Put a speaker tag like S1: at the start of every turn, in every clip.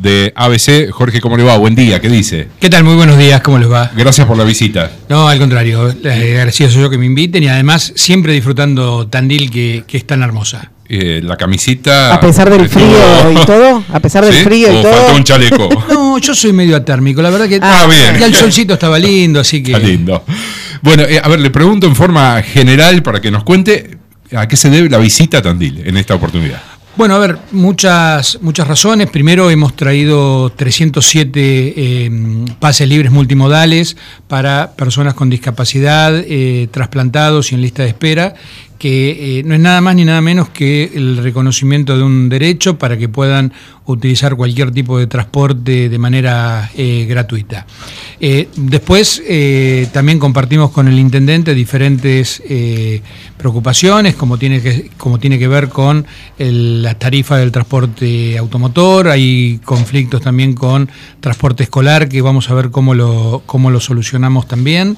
S1: de ABC. Jorge, ¿cómo le va? Buen día, ¿qué dice?
S2: ¿Qué tal? Muy buenos días, ¿cómo les va?
S1: Gracias por la visita.
S2: No, al contrario, agradecido soy yo que me inviten y además siempre disfrutando Tandil, que es tan hermosa.
S1: La camisita...
S3: A pesar del frío y todo, a pesar del frío y todo.
S1: Faltó un chaleco.
S2: No, yo soy medio atérmico, la verdad que
S1: bien.
S2: Ya el solcito estaba lindo, así que...
S1: Está lindo. Bueno, a ver, le pregunto en forma general para que nos cuente a qué se debe la visita a Tandil en esta oportunidad.
S2: Bueno, a ver, muchas razones. Primero, hemos traído 307 pases libres multimodales para personas con discapacidad, trasplantados y en lista de espera, que no es nada más ni nada menos que el reconocimiento de un derecho para que puedan utilizar cualquier tipo de transporte de manera gratuita. Después también compartimos con el intendente diferentes preocupaciones, como tiene que ver con la tarifa del transporte automotor. Hay conflictos también con transporte escolar, que vamos a ver cómo lo solucionamos también.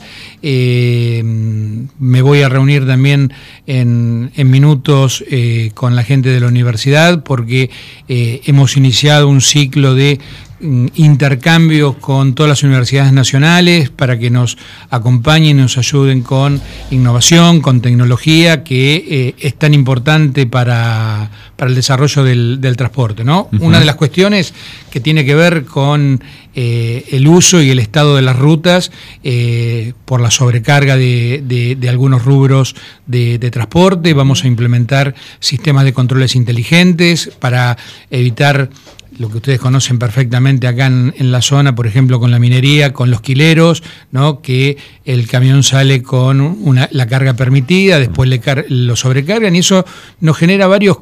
S2: Me voy a reunir también en minutos con la gente de la universidad, porque hemos iniciado un ciclo de intercambios con todas las universidades nacionales para que nos acompañen y nos ayuden con innovación, con tecnología, que es tan importante para el desarrollo del transporte, ¿no? Uh-huh. Una de las cuestiones que tiene que ver con el uso y el estado de las rutas por la sobrecarga de algunos rubros de transporte. Vamos a implementar sistemas de controles inteligentes para evitar lo que ustedes conocen perfectamente acá en la zona, por ejemplo, con la minería, con los quileros, ¿no? Que el camión sale con la carga permitida, después lo sobrecargan y eso nos genera varios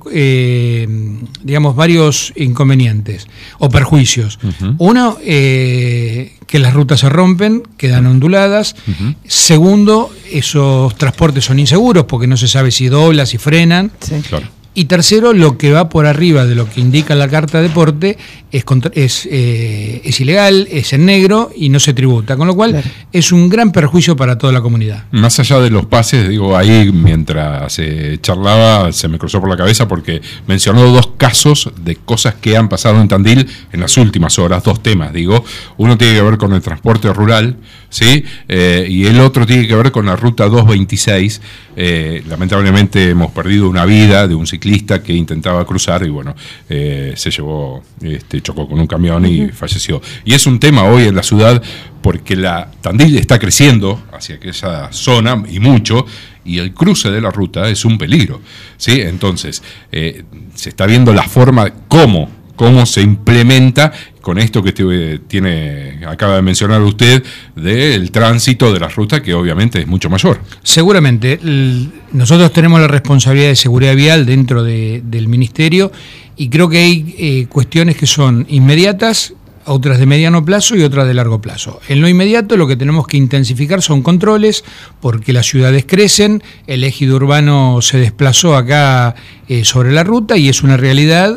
S2: inconvenientes o perjuicios. Uh-huh. Uno, que las rutas se rompen, quedan onduladas. Uh-huh. Segundo, esos transportes son inseguros porque no se sabe si dobla, si frenan. Sí. Claro. Y tercero, lo que va por arriba de lo que indica la carta de porte es ilegal, es en negro y no se tributa, con lo cual claro, es un gran perjuicio para toda la comunidad.
S1: Más allá de los pases, digo, ahí mientras charlaba se me cruzó por la cabeza porque mencionó dos casos de cosas que han pasado en Tandil en las últimas horas, dos temas, digo. Uno tiene que ver con el transporte rural, ¿sí? Y el otro tiene que ver con la ruta 226. Lamentablemente hemos perdido una vida de un ciclista que intentaba cruzar y bueno, se llevó, chocó con un camión y falleció. Y es un tema hoy en la ciudad porque la Tandil está creciendo hacia aquella zona y mucho, y el cruce de la ruta es un peligro, ¿sí? Entonces, se está viendo la forma cómo se implementa con esto que acaba de mencionar usted, del tránsito de las rutas, que obviamente es mucho mayor.
S2: Seguramente. Nosotros tenemos la responsabilidad de seguridad vial dentro del Ministerio y creo que hay cuestiones que son inmediatas, otras de mediano plazo y otras de largo plazo. En lo inmediato lo que tenemos que intensificar son controles, porque las ciudades crecen, el ejido urbano se desplazó acá sobre la ruta y es una realidad,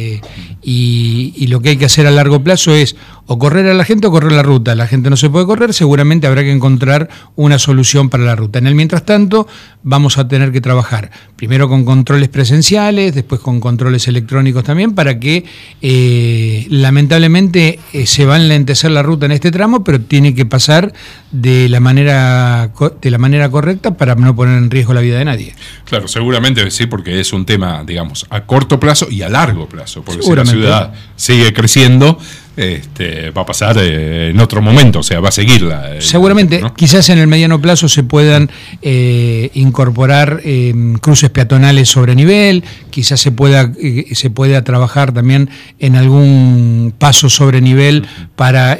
S2: y lo que hay que hacer a largo plazo es o correr a la gente o correr la ruta. La gente no se puede correr, seguramente habrá que encontrar una solución para la ruta. En el mientras tanto vamos a tener que trabajar primero con controles presenciales, después con controles electrónicos también, para que lamentablemente se va a enlentecer la ruta en este tramo, pero tiene que pasar de la manera correcta para no poner en riesgo la vida de nadie.
S1: Claro, seguramente sí, porque es un tema, digamos, a corto plazo y a largo plazo, porque si la ciudad sigue creciendo, va a pasar en otro momento, o sea, va a seguirla.
S2: Seguramente, ¿no? Quizás en el mediano plazo se puedan incorporar cruces peatonales sobre nivel, quizás se pueda trabajar también en algún paso sobre nivel para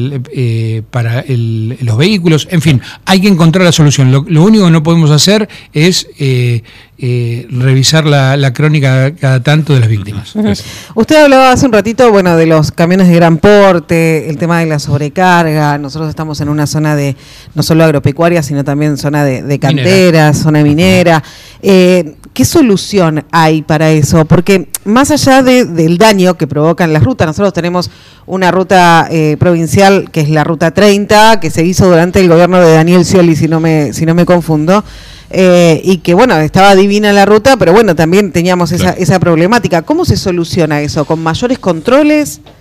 S2: los vehículos. En fin, hay que encontrar la solución. Lo único que no podemos hacer es revisar la crónica cada tanto de las víctimas.
S3: Uh-huh. Usted hablaba hace un ratito, de los camiones de gran porte, el tema de la sobrecarga. Nosotros estamos en una zona de no solo agropecuaria, sino también zona de canteras, zona minera. ¿Qué solución hay para eso? Porque más allá del daño que provocan las rutas, nosotros tenemos una ruta provincial que es la ruta 30, que se hizo durante el gobierno de Daniel Scioli, si no me confundo. Y que estaba divina la ruta, pero también teníamos esa problemática. ¿Cómo se soluciona eso? ¿Con mayores controles?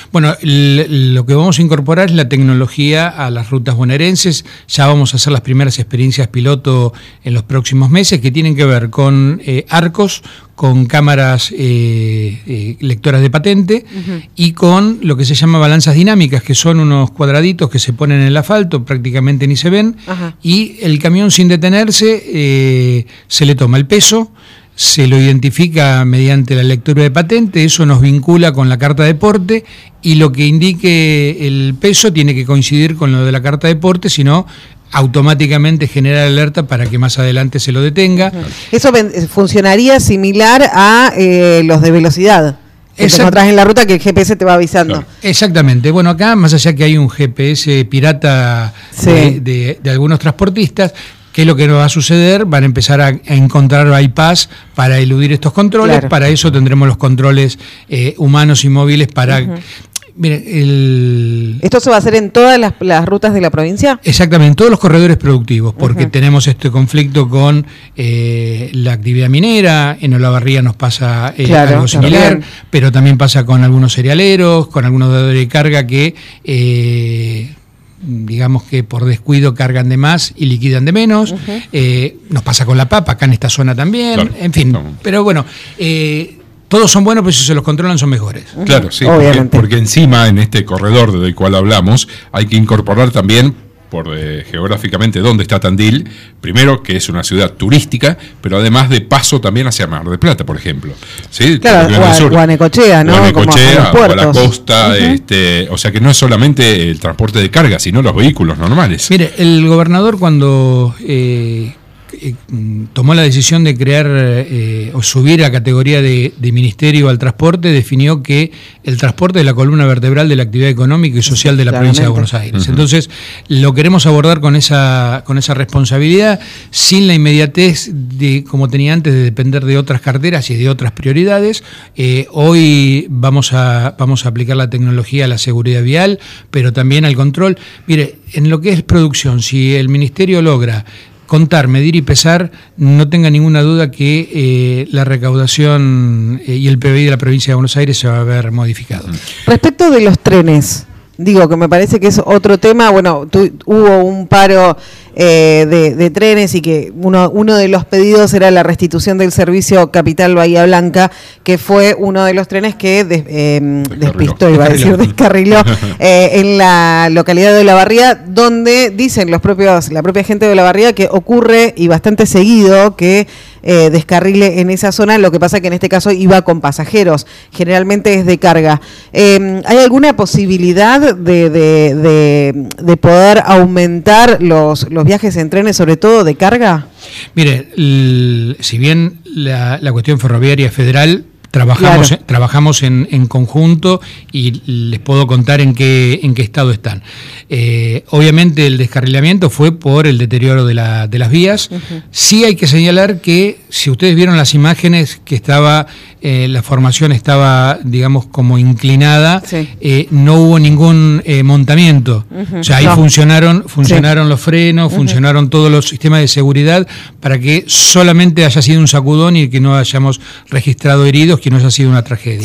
S2: Bueno, lo que vamos a incorporar es la tecnología a las rutas bonaerenses. Ya vamos a hacer las primeras experiencias piloto en los próximos meses, que tienen que ver con arcos, con cámaras lectoras de patente y con lo que se llama balanzas dinámicas, que son unos cuadraditos que se ponen en el asfalto, prácticamente ni se ven, y el camión, sin detenerse, se le toma el peso, se lo identifica mediante la lectura de patente, eso nos vincula con la carta de porte, y lo que indique el peso tiene que coincidir con lo de la carta de porte, si no, automáticamente genera alerta para que más adelante se lo detenga.
S3: Eso funcionaría similar a los de velocidad. Que te encontrás en la ruta, que el GPS te va avisando.
S2: Claro. Exactamente. Bueno, acá, más allá que hay un GPS pirata de algunos transportistas, ¿qué es lo que nos va a suceder? Van a empezar a encontrar bypass para eludir estos controles. Claro. Para eso tendremos los controles humanos y móviles para... Mire,
S3: ¿esto se va a hacer en todas las rutas de la provincia?
S2: Exactamente, en todos los corredores productivos, porque tenemos este conflicto con la actividad minera. En Olavarría nos pasa algo similar, pero también pasa con algunos cerealeros, con algunos dadores de carga que... digamos que por descuido cargan de más y liquidan de menos. Nos pasa con la papa, acá en esta zona también, claro, en fin. Pero bueno, todos son buenos, pero si se los controlan son mejores.
S1: Claro, sí, porque encima en este corredor del cual hablamos hay que incorporar también, geográficamente, dónde está Tandil, primero que es una ciudad turística, pero además de paso también hacia Mar del Plata, por ejemplo. ¿Sí?
S3: Claro, Guanecochea, ¿no?
S1: Guanecochea, o a la costa, o sea que no es solamente el transporte de carga, sino los vehículos normales.
S2: Mire, el gobernador cuando tomó la decisión de crear o subir a categoría de ministerio al transporte, definió que el transporte es la columna vertebral de la actividad económica y social de la provincia de Buenos Aires. Entonces, lo queremos abordar con esa responsabilidad, sin la inmediatez de como tenía antes, de depender de otras carteras y de otras prioridades. Hoy vamos a aplicar la tecnología a la seguridad vial, pero también al control. Mire, en lo que es producción, si el ministerio logra contar, medir y pesar, no tenga ninguna duda que la recaudación y el PBI de la provincia de Buenos Aires se va a ver modificado.
S3: Respecto de los trenes, digo que me parece que es otro tema. Bueno, hubo un paro de trenes y que uno de los pedidos era la restitución del servicio Capital Bahía Blanca, que fue uno de los trenes que descarriló en la localidad de Olavarría, donde dicen la propia gente de Olavarría que ocurre, y bastante seguido, que descarrile en esa zona. Lo que pasa que en este caso iba con pasajeros, generalmente es de carga. ¿Hay alguna posibilidad de poder aumentar los viajes en trenes, sobre todo de carga?
S2: Mire, si bien la cuestión ferroviaria federal trabajamos en conjunto, y les puedo contar en qué estado están. Obviamente el descarrilamiento fue por el deterioro de las vías. Sí hay que señalar que, si ustedes vieron las imágenes, que la formación estaba, digamos, como inclinada, no hubo ningún montamiento. O sea, ahí funcionaron los frenos, funcionaron todos los sistemas de seguridad para que solamente haya sido un sacudón y que no hayamos registrado heridos, que no haya sido una tragedia.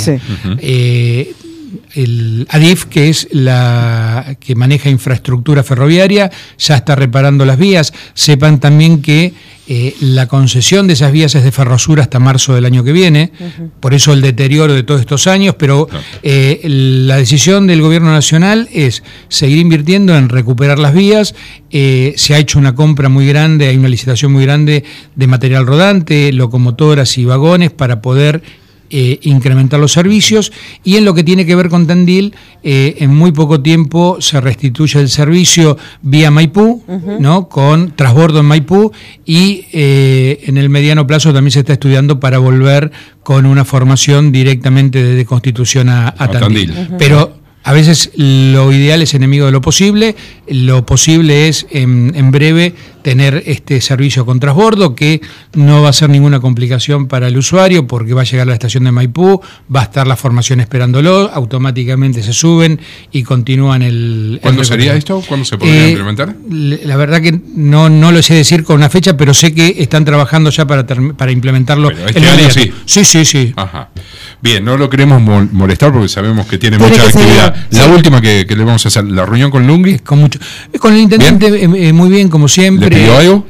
S2: El ADIF, que es la que maneja infraestructura ferroviaria, ya está reparando las vías. Sepan también que la concesión de esas vías es de Ferrosur hasta marzo del año que viene, por eso el deterioro de todos estos años, pero la decisión del gobierno nacional es seguir invirtiendo en recuperar las vías. Se ha hecho una compra muy grande, hay una licitación muy grande de material rodante, locomotoras y vagones para poder incrementar los servicios, y en lo que tiene que ver con Tandil, en muy poco tiempo se restituye el servicio vía Maipú, ¿no? Con transbordo en Maipú, y en el mediano plazo también se está estudiando para volver con una formación directamente desde Constitución a Tandil. Pero a veces lo ideal es enemigo de lo posible es en breve tener este servicio con transbordo, que no va a ser ninguna complicación para el usuario, porque va a llegar a la estación de Maipú, va a estar la formación esperándolo, automáticamente se suben y continúan
S1: ¿Cuándo sería esto? ¿Cuándo se podría implementar?
S2: La verdad que no lo sé decir con una fecha, pero sé que están trabajando ya para implementarlo.
S1: Pero este año sí.
S2: Sí.
S1: Ajá. Bien, no lo queremos molestar porque sabemos que tiene mucha
S3: que
S1: actividad.
S3: seguir.
S1: La
S3: Sí.
S1: última que le vamos a hacer, la reunión con Lungui.
S2: Con el intendente, muy bien, como siempre.
S1: ¿Le pidió algo?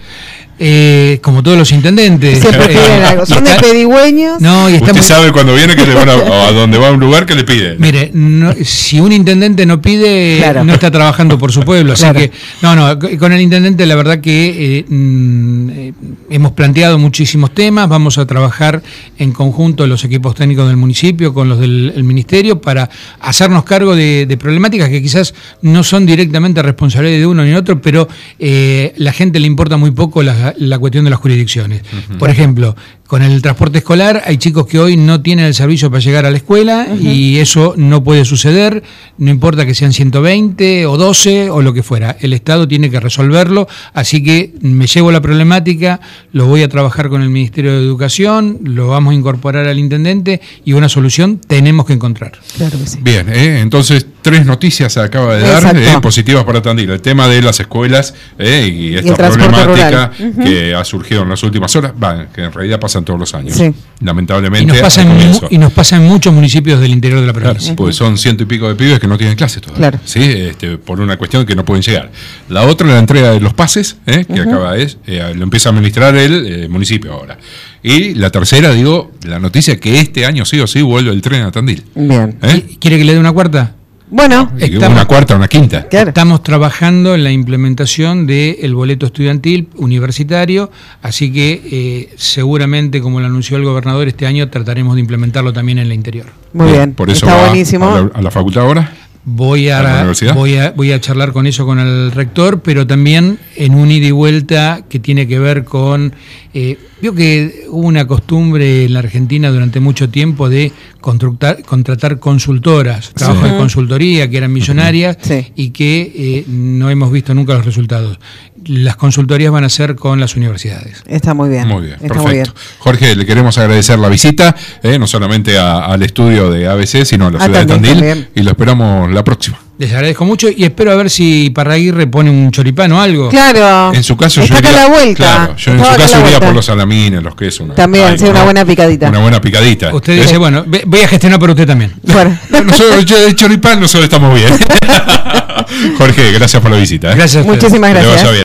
S2: Como todos los intendentes.
S3: Siempre piden algo. Son de pedigüeños.
S2: No, y
S1: Usted
S2: estamos.
S1: sabe cuando viene que le van a donde va a un lugar que le piden.
S2: Mire, si un intendente no pide,
S3: Claro.
S2: no está trabajando por su pueblo. Así
S3: Claro.
S2: que, con el intendente la verdad que hemos planteado muchísimos temas. Vamos a trabajar en conjunto los equipos técnicos del municipio con los del ministerio para hacernos cargo de problemáticas que quizás no son directamente responsabilidad de uno ni otro, pero la gente le importa muy poco la cuestión de las jurisdicciones. Por ejemplo, con el transporte escolar hay chicos que hoy no tienen el servicio para llegar a la escuela y eso no puede suceder, no importa que sean 120 o 12 o lo que fuera, el Estado tiene que resolverlo, así que me llevo la problemática, lo voy a trabajar con el Ministerio de Educación, lo vamos a incorporar al intendente y una solución tenemos que encontrar.
S3: Claro que sí.
S1: Bien, entonces 3 noticias se acaba de dar
S3: Exacto.
S1: positivas para Tandil. El tema de las escuelas y esta
S3: el transporte
S1: problemática
S3: rural.
S1: que ha surgido en las últimas horas, que en realidad pasan todos los años.
S3: Sí.
S1: Lamentablemente.
S2: Y nos pasa en muchos municipios del interior de la
S1: Claro,
S2: provincia.
S1: pues son 100 y pico de pibes que no tienen clases todavía.
S3: Claro.
S1: ¿Sí? Por una cuestión que no pueden llegar. La otra, la entrega de los pases, que acaba lo empieza a administrar el municipio ahora. Y la tercera, la noticia que este año sí o sí vuelve el tren a Tandil.
S3: Bien.
S2: ¿Quiere que le dé una cuarta?
S3: Bueno,
S1: Una cuarta, una quinta.
S3: claro.
S2: Estamos trabajando en la implementación del boleto estudiantil universitario, así que seguramente, como lo anunció el gobernador, este año trataremos de implementarlo también en el interior.
S3: Muy bien.
S1: Por eso
S3: Está
S1: va
S3: buenísimo.
S1: a la facultad ahora.
S2: Voy
S1: ¿A la
S2: a,
S1: universidad?
S2: voy a charlar con eso con el rector, pero también en un ida y vuelta que tiene que ver con... vio que hubo una costumbre en la Argentina durante mucho tiempo de contratar consultoras, trabajos de consultoría que eran millonarias
S3: Sí.
S2: y que no hemos visto nunca los resultados. Las consultorías van a ser con las universidades.
S3: Está muy bien.
S1: Muy bien,
S3: Está
S1: perfecto.
S3: muy bien.
S1: Jorge, le queremos agradecer la visita, no solamente al estudio de ABC, sino a la ciudad de
S3: Tandil
S1: Tandil,
S3: también.
S1: y lo esperamos la próxima.
S2: Les agradezco mucho y espero a ver si Parraguirre pone un choripán o algo.
S3: Claro.
S1: En su caso,
S3: está
S1: yo
S3: acá
S1: iría,
S3: a la vuelta.
S1: Claro, yo en
S3: Estaba
S1: su
S3: acá a
S1: caso
S3: la
S1: iría
S3: vuelta.
S1: por los salamines, los quesos.
S3: También, sí, una buena picadita.
S1: Una buena picadita.
S2: Usted dice, bueno, voy a gestionar por usted también.
S3: Bueno.
S1: Nosotros, de choripán, nosotros estamos bien. Jorge, gracias por la visita.
S2: Gracias a ustedes.
S3: Muchísimas
S1: Que le vaya
S3: gracias.
S1: bien.